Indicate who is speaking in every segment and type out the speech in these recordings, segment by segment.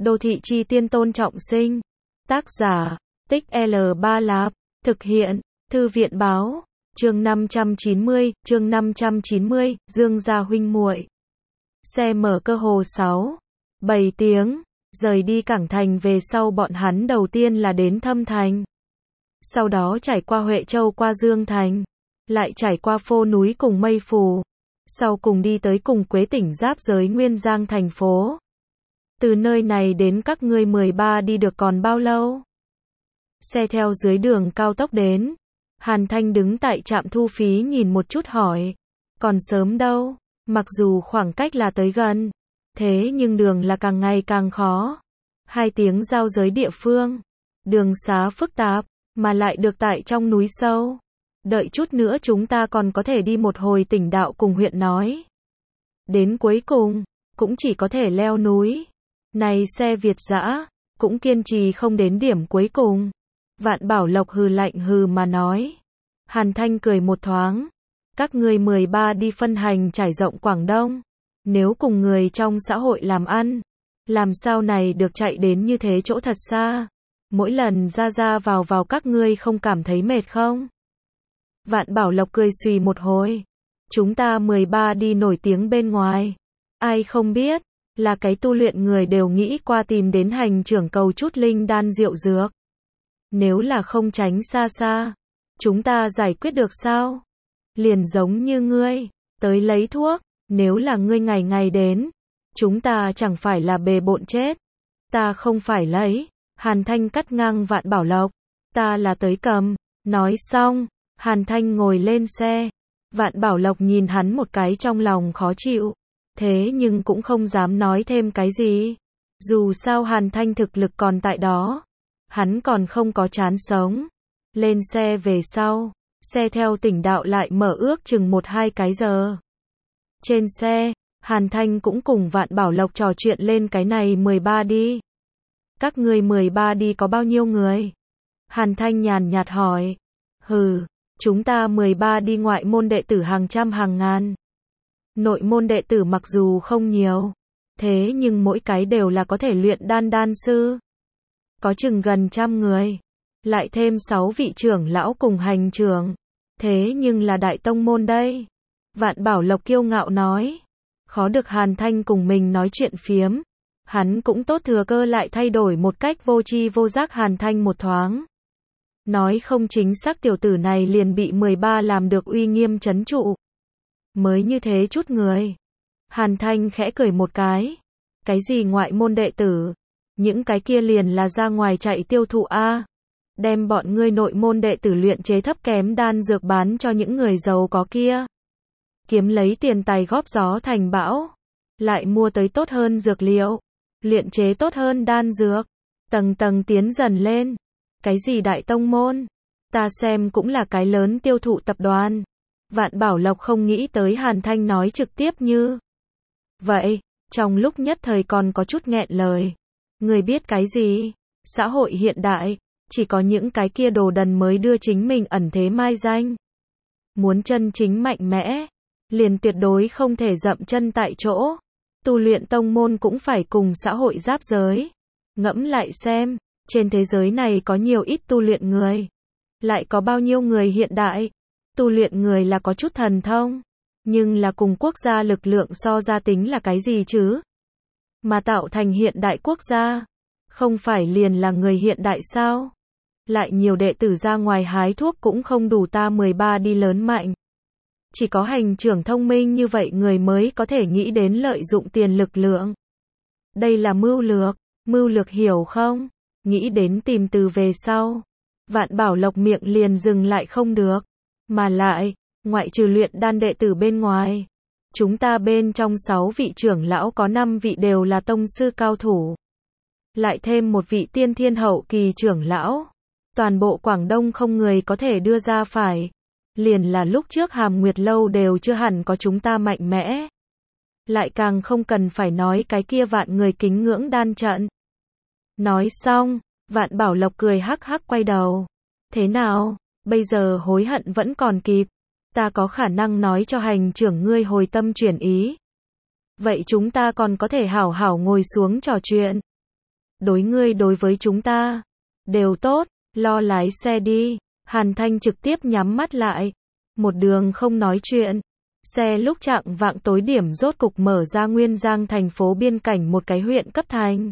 Speaker 1: Đô thị chi tiên Tôn Trọng Sinh. Tác giả, Tích L Ba Lạp. Thực hiện, Thư viện báo. Chương 590, Dương gia huynh muội. Xe mở cơ hồ 6-7 tiếng, rời đi Cảng Thành về sau bọn hắn đầu tiên là đến Thâm Thành. Sau đó trải qua Huệ Châu qua Dương Thành, lại trải qua Phô Núi cùng Mây Phù, sau cùng đi tới cùng Quế tỉnh giáp giới Nguyên Giang thành phố. Từ nơi này đến các ngươi 13 đi được còn bao lâu? Xe theo dưới đường cao tốc đến. Hàn Thanh đứng tại trạm thu phí nhìn một chút hỏi. Còn sớm đâu, mặc dù khoảng cách là tới gần, thế nhưng đường là càng ngày càng khó. 2 tiếng giao giới địa phương, đường xá phức tạp, mà lại được tại trong núi sâu. Đợi chút nữa chúng ta còn có thể đi một hồi Tỉnh đạo cùng huyện nói. Đến cuối cùng, cũng chỉ có thể leo núi. Này xe Việt dã, cũng kiên trì không đến điểm cuối cùng. Vạn Bảo Lộc hừ lạnh hừ mà nói. Hàn Thanh cười một thoáng. Các ngươi 13 đi phân hành trải rộng Quảng Đông. Nếu cùng người trong xã hội làm ăn, làm sao này được chạy đến như thế chỗ thật xa. Mỗi lần ra vào các ngươi không cảm thấy mệt không? Vạn Bảo Lộc cười xùy một hồi. Chúng ta 13 đi nổi tiếng bên ngoài. Ai không biết, là cái tu luyện người đều nghĩ qua tìm đến hành trưởng cầu chút linh đan rượu dược. Nếu là không tránh xa xa, chúng ta giải quyết được sao? Liền giống như ngươi, tới lấy thuốc, nếu là ngươi ngày ngày đến, chúng ta chẳng phải là bề bộn chết. Ta không phải lấy. Hàn Thanh cắt ngang Vạn Bảo Lộc. Ta là tới cầm. Nói xong, Hàn Thanh ngồi lên xe. Vạn Bảo Lộc nhìn hắn một cái trong lòng khó chịu. Thế nhưng cũng không dám nói thêm cái gì. Dù sao Hàn Thanh thực lực còn tại đó. Hắn còn không có chán sống. Lên xe về sau, xe theo Tỉnh đạo lại mở ước chừng 1-2 cái giờ. Trên xe, Hàn Thanh cũng cùng Vạn Bảo Lộc trò chuyện lên cái này 13 đi. Các ngươi 13 đi có bao nhiêu người? Hàn Thanh nhàn nhạt hỏi. Chúng ta 13 đi ngoại môn đệ tử hàng trăm hàng ngàn. Nội môn đệ tử mặc dù không nhiều, thế nhưng mỗi cái đều là có thể luyện đan sư. Có chừng gần 100 người. Lại thêm 6 vị trưởng lão cùng hành trưởng. Thế nhưng là đại tông môn đây. Vạn Bảo Lộc kiêu ngạo nói. Khó được Hàn Thanh cùng mình nói chuyện phiếm. Hắn cũng tốt thừa cơ lại thay đổi một cách vô tri vô giác Hàn Thanh một thoáng. Nói không chính xác tiểu tử này liền bị 13 làm được uy nghiêm trấn trụ. Mới như thế chút người. Hàn Thanh khẽ cười một cái. Cái gì ngoại môn đệ tử? Những cái kia liền là ra ngoài chạy tiêu thụ a. Đem bọn ngươi nội môn đệ tử luyện chế thấp kém đan dược bán cho những người giàu có kia. Kiếm lấy tiền tài góp gió thành bão. Lại mua tới tốt hơn dược liệu. Luyện chế tốt hơn đan dược. Tầng tầng tiến dần lên. Cái gì đại tông môn? Ta xem cũng là cái lớn tiêu thụ tập đoàn. Vạn Bảo Lộc không nghĩ tới Hàn Thanh nói trực tiếp như vậy. Trong lúc nhất thời còn có chút nghẹn lời. Người biết cái gì? Xã hội hiện đại, chỉ có những cái kia đồ đần mới đưa chính mình ẩn thế mai danh. Muốn chân chính mạnh mẽ, liền tuyệt đối không thể dậm chân tại chỗ. Tu luyện tông môn cũng phải cùng xã hội giáp giới. Ngẫm lại xem, trên thế giới này có nhiều ít tu luyện người. Lại có bao nhiêu người hiện đại. Tu luyện người là có chút thần thông. Nhưng là cùng quốc gia lực lượng so ra tính là cái gì chứ? Mà tạo thành hiện đại quốc gia. Không phải liền là người hiện đại sao? Lại nhiều đệ tử ra ngoài hái thuốc cũng không đủ ta 13 đi lớn mạnh. Chỉ có hành trưởng thông minh như vậy người mới có thể nghĩ đến lợi dụng tiền lực lượng. Đây là mưu lược hiểu không? Nghĩ đến tìm từ về sau. Vạn Bảo Lộc miệng liền dừng lại không được. Mà lại, ngoại trừ luyện đan đệ tử bên ngoài. Chúng ta bên trong 6 vị trưởng lão có 5 vị đều là tông sư cao thủ. Lại thêm một vị tiên thiên hậu kỳ trưởng lão. Toàn bộ Quảng Đông không người có thể đưa ra phải. Liền là lúc trước Hàm Nguyệt Lâu đều chưa hẳn có chúng ta mạnh mẽ. Lại càng không cần phải nói cái kia vạn người kính ngưỡng đan trận. Nói xong, Vạn Bảo Lộc cười hắc hắc quay đầu. Thế nào, bây giờ hối hận vẫn còn kịp. Ta có khả năng nói cho hành trưởng ngươi hồi tâm chuyển ý. Vậy chúng ta còn có thể hảo hảo ngồi xuống trò chuyện. đối ngươi đối với chúng ta, đều tốt, lo lái xe đi. Hàn Thanh trực tiếp nhắm mắt lại, một đường không nói chuyện. Xe lúc chạng vạng tối điểm rốt cục mở ra Nguyên Giang thành phố biên cảnh một cái huyện cấp thành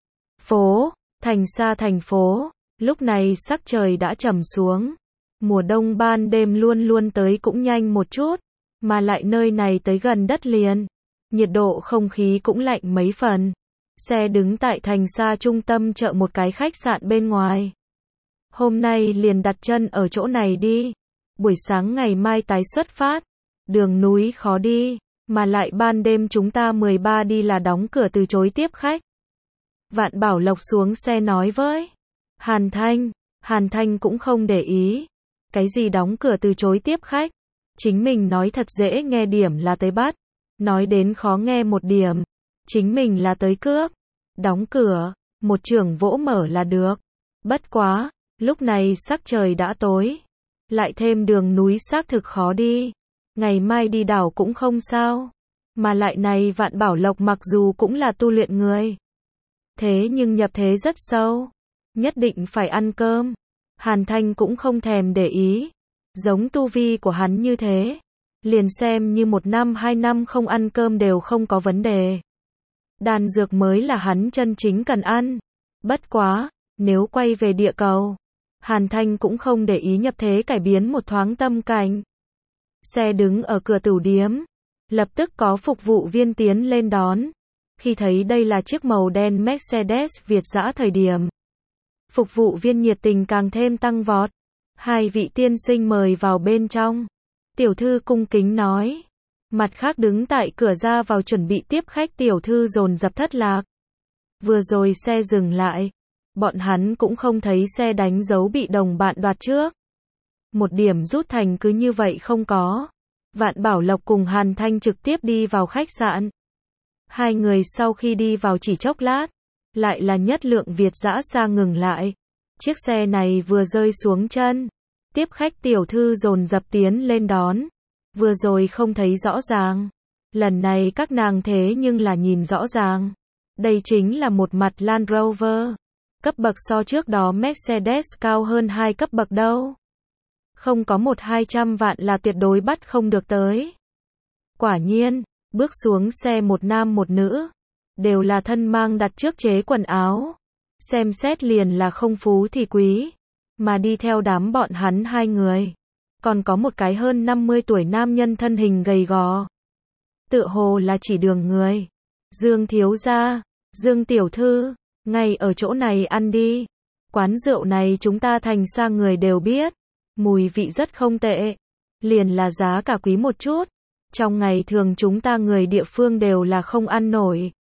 Speaker 1: xa thành phố. Lúc này sắc trời đã trầm xuống. Mùa đông ban đêm luôn luôn tới cũng nhanh một chút, mà lại nơi này tới gần đất liền, nhiệt độ không khí cũng lạnh mấy phần. Xe đứng tại thành xa trung tâm chợ một cái khách sạn bên ngoài. Hôm nay liền đặt chân ở chỗ này đi. Buổi sáng ngày mai tái xuất phát. Đường núi khó đi, mà lại ban đêm chúng ta 13 đi là đóng cửa từ chối tiếp khách. Vạn Bảo Lộc xuống xe nói với Hàn Thanh cũng không để ý. Cái gì đóng cửa từ chối tiếp khách? Chính mình nói thật dễ nghe điểm là tới bắt. Nói đến khó nghe một điểm. Chính mình là tới cướp. Đóng cửa, một chưởng vỗ mở là được. Bất quá, lúc này sắc trời đã tối. Lại thêm đường núi xác thực khó đi. Ngày mai đi đảo cũng không sao. Mà lại này Vạn Bảo Lộc mặc dù cũng là tu luyện người. Thế nhưng nhập thế rất sâu. Nhất định phải ăn cơm. Hàn Thanh cũng không thèm để ý. Giống tu vi của hắn như thế. Liền xem như 1 năm 2 năm không ăn cơm đều không có vấn đề. Đan dược mới là hắn chân chính cần ăn. Bất quá, nếu quay về địa cầu, Hàn Thanh cũng không để ý nhập thế cải biến một thoáng tâm cảnh. Xe đứng ở cửa tửu điếm. Lập tức có phục vụ viên tiến lên đón. Khi thấy đây là chiếc màu đen Mercedes Việt dã thời điểm, phục vụ viên nhiệt tình càng thêm tăng vọt. 2 vị tiên sinh mời vào bên trong. Tiểu thư cung kính nói. Mặt khác đứng tại cửa ra vào chuẩn bị tiếp khách tiểu thư dồn dập thất lạc. Vừa rồi xe dừng lại. Bọn hắn cũng không thấy xe đánh dấu bị đồng bạn đoạt trước. Một điểm rút thành cứ như vậy không có. Vạn Bảo Lộc cùng Hàn Thanh trực tiếp đi vào khách sạn. 2 người sau khi đi vào chỉ chốc lát, lại là nhất lượng Việt dã xa ngừng lại. Chiếc xe này vừa rơi xuống chân. Tiếp khách tiểu thư dồn dập tiến lên đón. Vừa rồi không thấy rõ ràng. Lần này các nàng thế nhưng là nhìn rõ ràng. Đây chính là một mặt Land Rover. Cấp bậc so trước đó Mercedes cao hơn 2 cấp bậc đâu. Không có 100-200 vạn là tuyệt đối bắt không được tới. Quả nhiên, bước xuống xe một nam một nữ. Đều là thân mang đặt trước chế quần áo. Xem xét liền là không phú thì quý. Mà đi theo đám bọn hắn 2 người. Còn có một cái hơn 50 tuổi nam nhân thân hình gầy gò. Tựa hồ là chỉ đường người. Dương thiếu gia, Dương tiểu thư, ngay ở chỗ này ăn đi. Quán rượu này chúng ta thành xa người đều biết. Mùi vị rất không tệ. Liền là giá cả quý một chút. Trong ngày thường chúng ta người địa phương đều là không ăn nổi.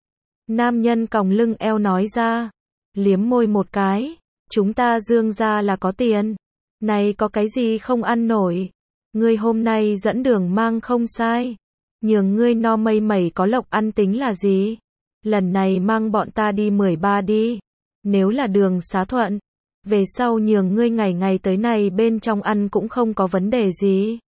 Speaker 1: Nam nhân còng lưng eo nói ra. Liếm môi một cái. Chúng ta Dương gia là có tiền. Này có cái gì không ăn nổi. Ngươi hôm nay dẫn đường mang không sai. Nhường ngươi no mây mẩy có lộc ăn tính là gì. Lần này mang bọn ta đi 13 đi. Nếu là đường xá thuận. Về sau nhường ngươi ngày ngày tới này bên trong ăn cũng không có vấn đề gì.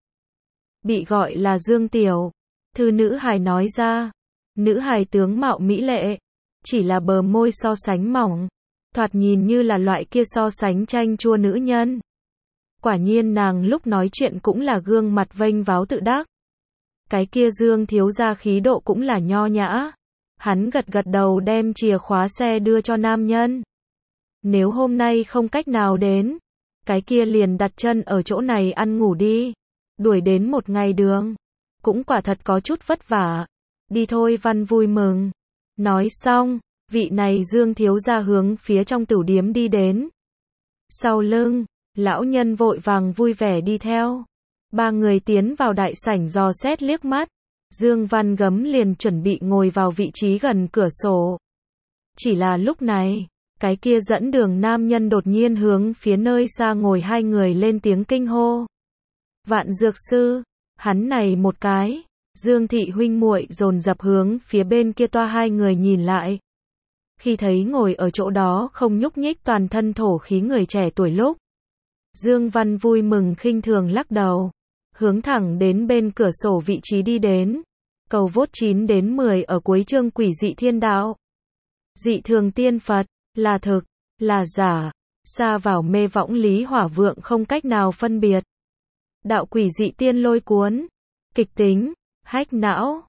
Speaker 1: Bị gọi là Dương tiểu thư nữ hài nói ra. Nữ hài tướng mạo mỹ lệ. Chỉ là bờ môi so sánh mỏng. Thoạt nhìn như là loại kia so sánh chanh chua nữ nhân. Quả nhiên nàng lúc nói chuyện cũng là gương mặt vênh váo tự đắc. Cái kia Dương thiếu gia khí độ cũng là nho nhã. Hắn gật gật đầu đem chìa khóa xe đưa cho nam nhân. Nếu hôm nay không cách nào đến, cái kia liền đặt chân ở chỗ này ăn ngủ đi. Đuổi đến một ngày đường. Cũng quả thật có chút vất vả. Đi thôi Văn vui mừng. Nói xong, vị này Dương thiếu gia hướng phía trong tửu điếm đi đến. Sau lưng, lão nhân vội vàng vui vẻ đi theo. 3 người tiến vào đại sảnh dò xét liếc mắt. Dương Văn Gấm liền chuẩn bị ngồi vào vị trí gần cửa sổ. Chỉ là lúc này, cái kia dẫn đường nam nhân đột nhiên hướng phía nơi xa ngồi 2 người lên tiếng kinh hô. Vạn dược sư, hắn này một cái. Dương thị huynh muội dồn dập hướng phía bên kia toa 2 người nhìn lại. Khi thấy ngồi ở chỗ đó không nhúc nhích toàn thân thổ khí người trẻ tuổi lúc. Dương Văn vui mừng khinh thường lắc đầu. Hướng thẳng đến bên cửa sổ vị trí đi đến. Cầu vốt 9 đến 10 ở cuối chương Quỷ dị thiên đạo. Dị thường tiên Phật. là thực, là giả, sa vào mê võng Lý Hỏa Vượng không cách nào phân biệt. Đạo quỷ dị tiên lôi cuốn, kịch tính, hack não.